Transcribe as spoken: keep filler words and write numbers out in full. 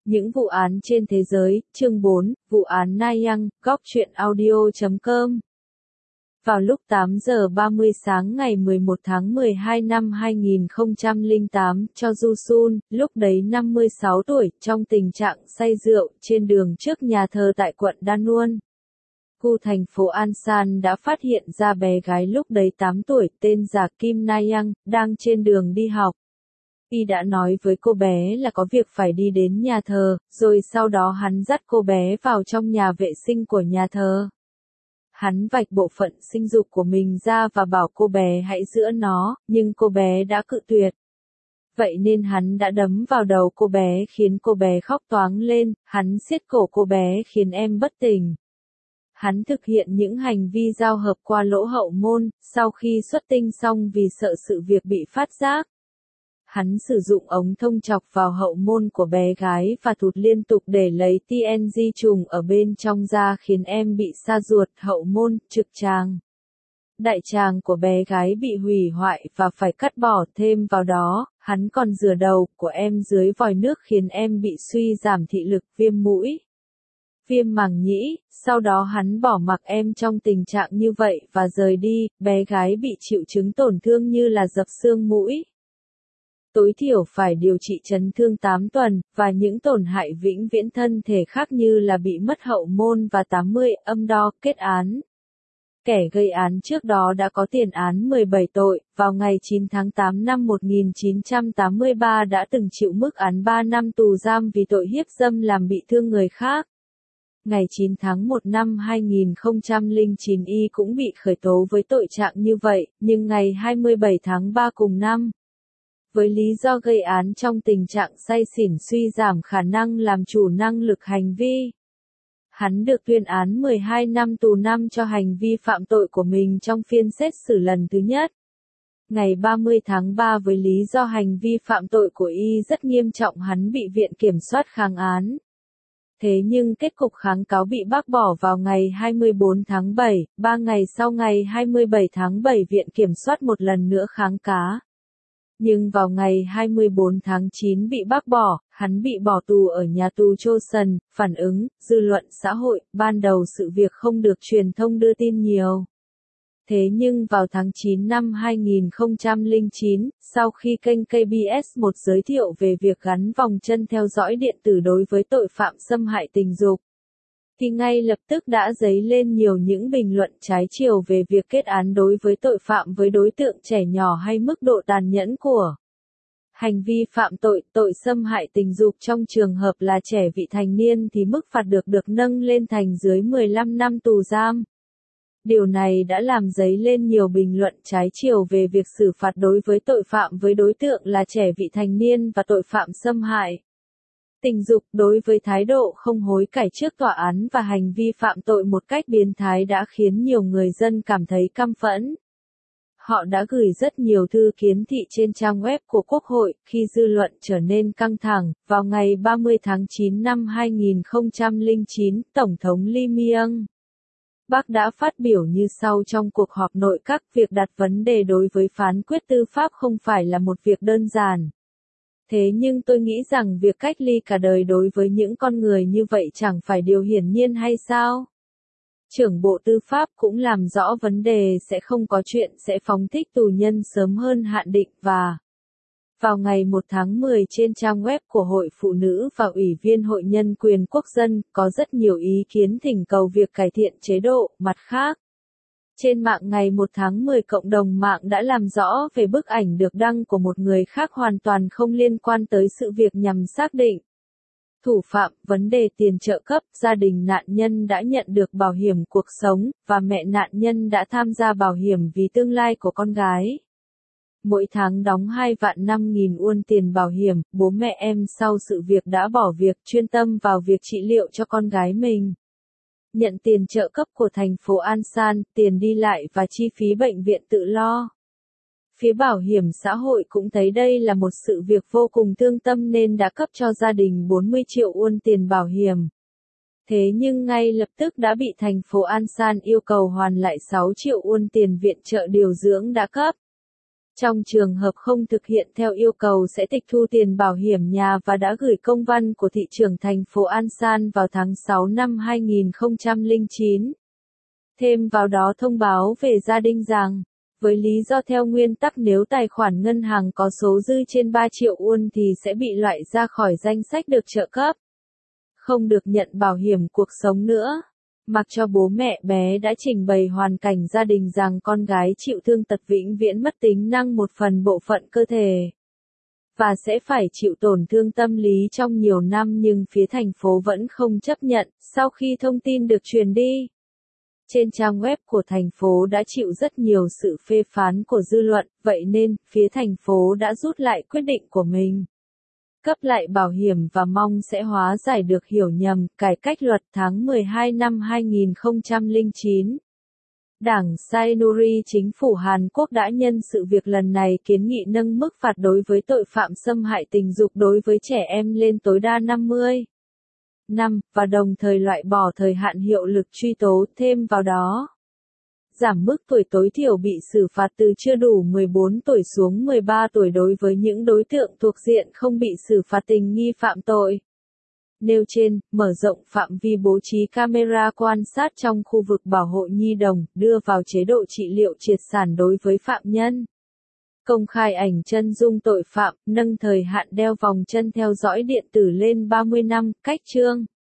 Những vụ án trên thế giới, chương bốn, vụ án Na Yang, góc truyện audio chấm com. Vào lúc tám giờ ba mươi sáng ngày mười một tháng mười hai năm hai nghìn không trăm lẻ tám, Cho Ju Sun, lúc đấy năm mươi sáu tuổi, trong tình trạng say rượu, trên đường trước nhà thờ tại quận Danwon, khu thành phố Ansan đã phát hiện ra bé gái lúc đấy tám tuổi, tên giả Kim Na Yang, đang trên đường đi học. Y đã nói với cô bé là có việc phải đi đến nhà thờ, rồi sau đó hắn dắt cô bé vào trong nhà vệ sinh của nhà thờ. Hắn vạch bộ phận sinh dục của mình ra và bảo cô bé hãy giữ nó, nhưng cô bé đã cự tuyệt. Vậy nên hắn đã đấm vào đầu cô bé khiến cô bé khóc toáng lên, hắn siết cổ cô bé khiến em bất tỉnh. Hắn thực hiện những hành vi giao hợp qua lỗ hậu môn, sau khi xuất tinh xong vì sợ sự việc bị phát giác. Hắn sử dụng ống thông chọc vào hậu môn của bé gái và thụt liên tục để lấy tê en giê trùng ở bên trong ra khiến em bị sa ruột, hậu môn, trực tràng. Đại tràng của bé gái bị hủy hoại và phải cắt bỏ, thêm vào đó, hắn còn rửa đầu của em dưới vòi nước khiến em bị suy giảm thị lực, viêm mũi, viêm màng nhĩ. Sau đó hắn bỏ mặc em trong tình trạng như vậy và rời đi. Bé gái bị triệu chứng tổn thương như là dập xương mũi, tối thiểu phải điều trị chấn thương tám tuần, và những tổn hại vĩnh viễn thân thể khác như là bị mất hậu môn và tám mươi âm đo. Kết án: kẻ gây án trước đó đã có tiền án mười bảy tội, vào ngày chín tháng tám năm một nghìn chín trăm tám mươi ba đã từng chịu mức án ba năm tù giam vì tội hiếp dâm làm bị thương người khác. Ngày chín tháng một năm hai nghìn không trăm lẻ chín y cũng bị khởi tố với tội trạng như vậy, nhưng ngày hai mươi bảy tháng ba cùng năm, với lý do gây án trong tình trạng say xỉn suy giảm khả năng làm chủ năng lực hành vi, hắn được tuyên án mười hai năm tù năm cho hành vi phạm tội của mình trong phiên xét xử lần thứ nhất. Ngày ba mươi tháng ba với lý do hành vi phạm tội của y rất nghiêm trọng hắn bị Viện Kiểm soát kháng án. Thế nhưng kết cục kháng cáo bị bác bỏ vào ngày hai mươi bốn tháng bảy, ba ngày sau ngày hai mươi bảy tháng bảy Viện Kiểm soát một lần nữa kháng cáo. Nhưng vào ngày hai mươi bốn tháng chín bị bác bỏ, hắn bị bỏ tù ở nhà tù Chosun. Phản ứng, dư luận xã hội, ban đầu sự việc không được truyền thông đưa tin nhiều. Thế nhưng vào tháng chín năm hai nghìn không trăm lẻ chín, sau khi kênh K B S một giới thiệu về việc gắn vòng chân theo dõi điện tử đối với tội phạm xâm hại tình dục, thì ngay lập tức đã dấy lên nhiều những bình luận trái chiều về việc kết án đối với tội phạm với đối tượng trẻ nhỏ hay mức độ tàn nhẫn của hành vi phạm tội. Tội xâm hại tình dục trong trường hợp là trẻ vị thành niên thì mức phạt được được nâng lên thành dưới mười lăm năm tù giam. Điều này đã làm dấy lên nhiều bình luận trái chiều về việc xử phạt đối với tội phạm với đối tượng là trẻ vị thành niên và tội phạm xâm hại tình dục. Đối với thái độ không hối cải trước tòa án và hành vi phạm tội một cách biến thái đã khiến nhiều người dân cảm thấy căm phẫn. Họ đã gửi rất nhiều thư kiến thị trên trang web của Quốc hội. Khi dư luận trở nên căng thẳng, vào ngày ba mươi tháng chín năm hai nghìn không trăm lẻ chín, Tổng thống Lee Myung-bak đã phát biểu như sau trong cuộc họp nội các: việc đặt vấn đề đối với phán quyết tư pháp không phải là một việc đơn giản. Thế nhưng tôi nghĩ rằng việc cách ly cả đời đối với những con người như vậy chẳng phải điều hiển nhiên hay sao? Trưởng Bộ Tư pháp cũng làm rõ vấn đề sẽ không có chuyện sẽ phóng thích tù nhân sớm hơn hạn định và vào ngày một tháng mười trên trang web của Hội Phụ nữ và Ủy viên Hội Nhân quyền Quốc dân, có rất nhiều ý kiến thỉnh cầu việc cải thiện chế độ. Mặt khác, trên mạng ngày một tháng mười cộng đồng mạng đã làm rõ về bức ảnh được đăng của một người khác hoàn toàn không liên quan tới sự việc nhằm xác định thủ phạm. Vấn đề tiền trợ cấp: gia đình nạn nhân đã nhận được bảo hiểm cuộc sống, và mẹ nạn nhân đã tham gia bảo hiểm vì tương lai của con gái. Mỗi tháng đóng hai vạn năm nghìn won tiền bảo hiểm. Bố mẹ em sau sự việc đã bỏ việc, chuyên tâm vào việc trị liệu cho con gái mình. Nhận tiền trợ cấp của thành phố Ansan, tiền đi lại và chi phí bệnh viện tự lo. Phía bảo hiểm xã hội cũng thấy đây là một sự việc vô cùng thương tâm nên đã cấp cho gia đình bốn mươi triệu won tiền bảo hiểm. Thế nhưng ngay lập tức đã bị thành phố Ansan yêu cầu hoàn lại sáu triệu won tiền viện trợ điều dưỡng đã cấp. Trong trường hợp không thực hiện theo yêu cầu sẽ tịch thu tiền bảo hiểm nhà và đã gửi công văn của thị trưởng thành phố An San vào tháng sáu năm hai nghìn không trăm lẻ chín. Thêm vào đó thông báo về gia đình rằng, với lý do theo nguyên tắc nếu tài khoản ngân hàng có số dư trên ba triệu won thì sẽ bị loại ra khỏi danh sách được trợ cấp. Không được nhận bảo hiểm cuộc sống nữa. Mặc cho bố mẹ bé đã trình bày hoàn cảnh gia đình rằng con gái chịu thương tật vĩnh viễn mất tính năng một phần bộ phận cơ thể và sẽ phải chịu tổn thương tâm lý trong nhiều năm nhưng phía thành phố vẫn không chấp nhận, sau khi thông tin được truyền đi. Trên trang web của thành phố đã chịu rất nhiều sự phê phán của dư luận, vậy nên, phía thành phố đã rút lại quyết định của mình. Cấp lại bảo hiểm và mong sẽ hóa giải được hiểu nhầm, cải cách luật tháng mười hai năm hai nghìn không trăm lẻ chín. Đảng Saenuri chính phủ Hàn Quốc đã nhân sự việc lần này kiến nghị nâng mức phạt đối với tội phạm xâm hại tình dục đối với trẻ em lên tối đa năm mươi năm, và đồng thời loại bỏ thời hạn hiệu lực truy tố, thêm vào đó. Giảm mức tuổi tối thiểu bị xử phạt từ chưa đủ mười bốn tuổi xuống mười ba tuổi đối với những đối tượng thuộc diện không bị xử phạt tình nghi phạm tội. Nêu trên, mở rộng phạm vi bố trí camera quan sát trong khu vực bảo hộ nhi đồng, đưa vào chế độ trị liệu triệt sản đối với phạm nhân. Công khai ảnh chân dung tội phạm, nâng thời hạn đeo vòng chân theo dõi điện tử lên ba mươi năm, cách chương.